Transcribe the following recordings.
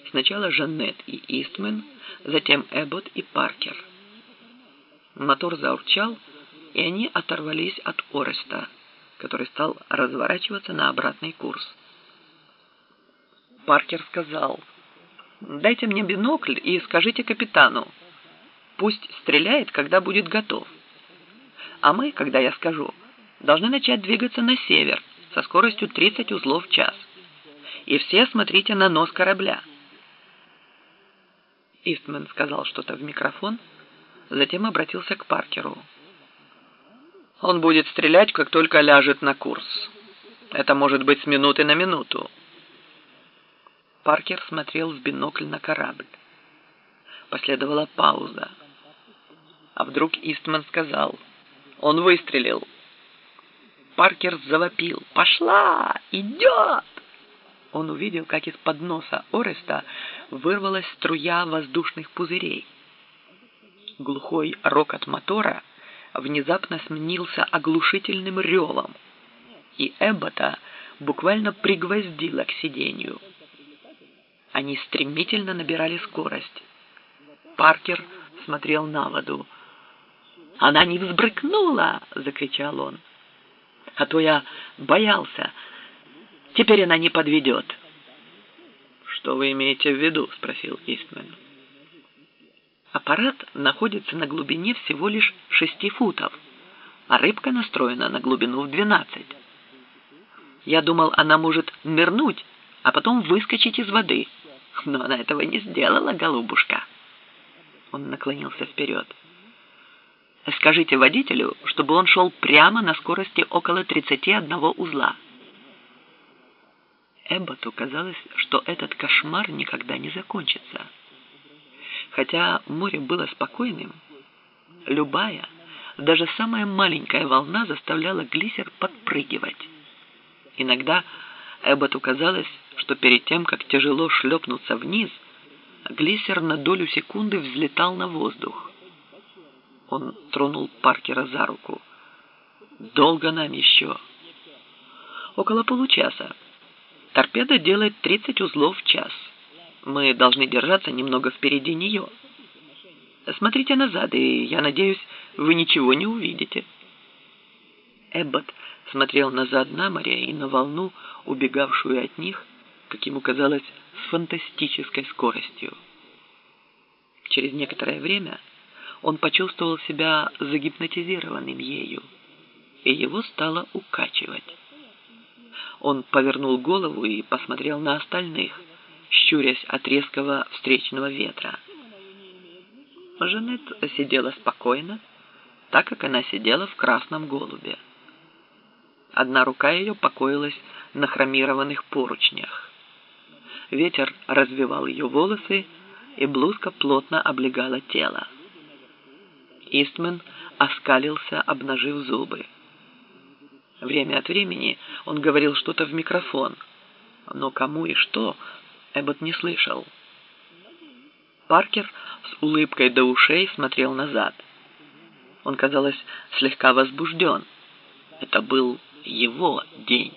Сначала Жаннет и Истмен, затем Эббот и Паркер. Мотор заурчал, и они оторвались от Ореста, который стал разворачиваться на обратный курс. Паркер сказал: «Дайте мне бинокль и скажите капитану. Пусть стреляет, когда будет готов. А мы, когда я скажу, должны начать двигаться на север со скоростью 30 узлов в час. И все смотрите на нос корабля». Истмен сказал что-то в микрофон, затем обратился к Паркеру. «Он будет стрелять, как только ляжет на курс. Это может быть с минуты на минуту». Паркер смотрел в бинокль на корабль. Последовала пауза. А вдруг Истмен сказал: «Он выстрелил». Паркер завопил: «Пошла! Идет!» Он увидел, как из-под носа Ореста вырвалась струя воздушных пузырей. Глухой рокот мотора внезапно сменился оглушительным ревом, и Эббота буквально пригвоздило к сиденью. Они стремительно набирали скорость. Паркер смотрел на воду. «Она не взбрыкнула!» — закричал он. «А то я боялся. Теперь она не подведет». «Что вы имеете в виду?» — спросил Истмен. «Аппарат находится на глубине всего лишь 6 футов, а рыбка настроена на глубину в 12. Я думал, она может нырнуть, а потом выскочить из воды. Но она этого не сделала, голубушка». Он наклонился вперед. «Скажите водителю, чтобы он шел прямо на скорости около 31 узла». Эбботу казалось, что этот кошмар никогда не закончится. Хотя море было спокойным, любая, даже самая маленькая волна заставляла глиссер подпрыгивать. Иногда Эбботу казалось, что перед тем, как тяжело шлепнуться вниз, глиссер на долю секунды взлетал на воздух. Он тронул Паркера за руку. «Долго нам еще?» «Около получаса. Торпеда делает 30 узлов в час. Мы должны держаться немного впереди нее. Смотрите назад, и, я надеюсь, вы ничего не увидите». Эббот смотрел назад на море и на волну, убегавшую от них, как ему казалось, с фантастической скоростью. Через некоторое время он почувствовал себя загипнотизированным ею, и его стало укачивать. Он повернул голову и посмотрел на остальных, щурясь от резкого встречного ветра. Жаннет сидела спокойно, так как она сидела в красном голубе. Одна рука ее покоилась на хромированных поручнях. Ветер развивал ее волосы, и блузка плотно облегала тело. Истмен оскалился, обнажив зубы. Время от времени он говорил что-то в микрофон, но кому и что Эббот не слышал. Паркер с улыбкой до ушей смотрел назад. Он, казалось, слегка возбужден. Это был его день.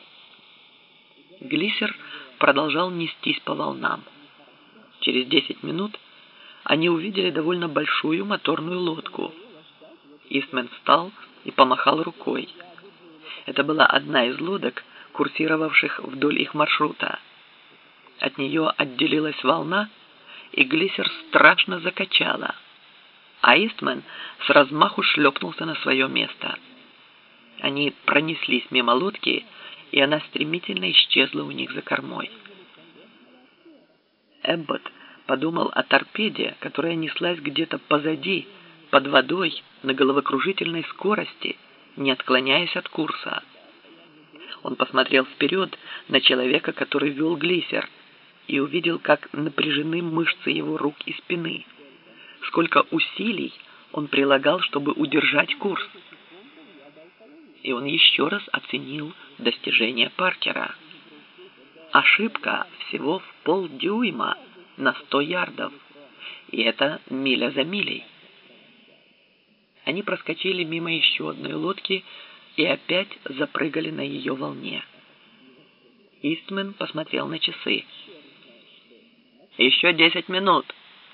Глиссер продолжал нестись по волнам. Через 10 минут они увидели довольно большую моторную лодку. Истмен встал и помахал рукой. Это была одна из лодок, курсировавших вдоль их маршрута. От нее отделилась волна, и глиссер страшно закачала, а Истмен с размаху шлепнулся на свое место. Они пронеслись мимо лодки, и она стремительно исчезла у них за кормой. Эббот подумал о торпеде, которая неслась где-то позади, под водой, на головокружительной скорости, не отклоняясь от курса. Он посмотрел вперед на человека, который вел глиссер, и увидел, как напряжены мышцы его рук и спины, сколько усилий он прилагал, чтобы удержать курс. И он еще раз оценил достижение Паркера. Ошибка всего в полдюйма на 100 ярдов, и это миля за милей. Они проскочили мимо еще одной лодки и опять запрыгали на ее волне. Истмен посмотрел на часы. Еще 10 минут.